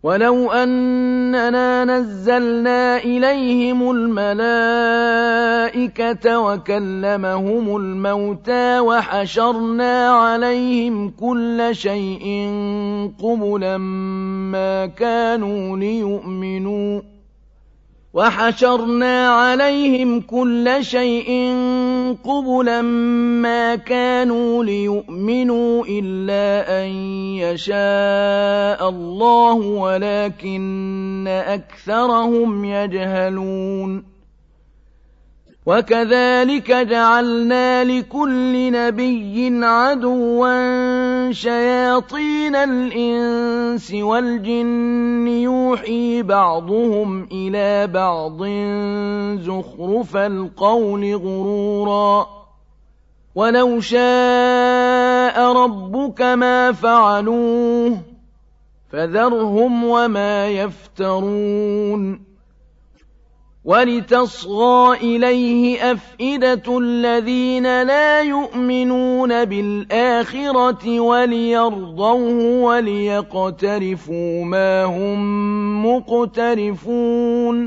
ولو أننا نزلنا إليهم الملائكة وكلمهم الموتى وحشرنا عليهم كل شيء قبلا ما كانوا ليؤمنوا إلا أن يشاء الله ولكن أكثرهم يجهلون وكذلك جعلنا لكل نبي عدوا شياطين الإنس والجن يوحي بعضهم إلى بعض زخرف القول غرورا ولو شاء ربك ما فعلوه فذرهم وما يفترون ولتصغى إليه أفئدة الذين لا يؤمنون بالآخرة وليرضوه وليقترفوا ما هم مقترفون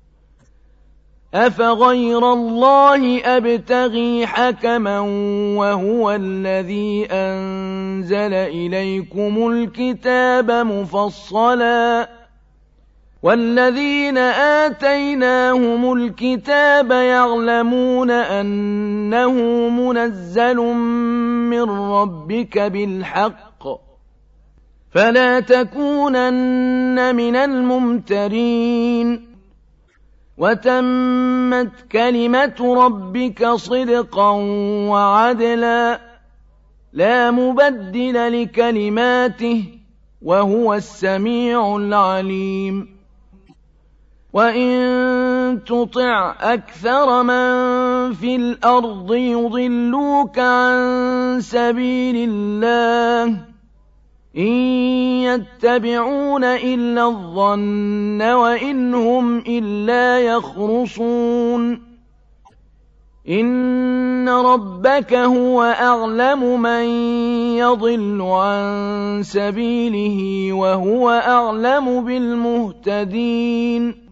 أفغير الله أبتغي حكما وهو الذي أنزل إليكم الكتاب مفصلا والذين آتيناهم الكتاب يعلمون أنه منزل من ربك بالحق فلا تكونن من الممترين وتمت كلمة ربك صدقا وعدلا لا مبدل لكلماته وهو السميع العليم وإن تطع أكثر من في الأرض يضلوك عن سبيل الله إن يتبعون إلا الظن وإن هم إلا يخرصون إن ربك هو أعلم من يضل عن سبيله وهو أعلم بالمهتدين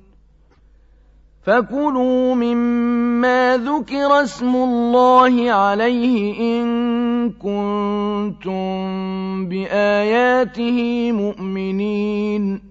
فكلوا مما ذكر اسم الله عليه إن كنتم بآياته مؤمنين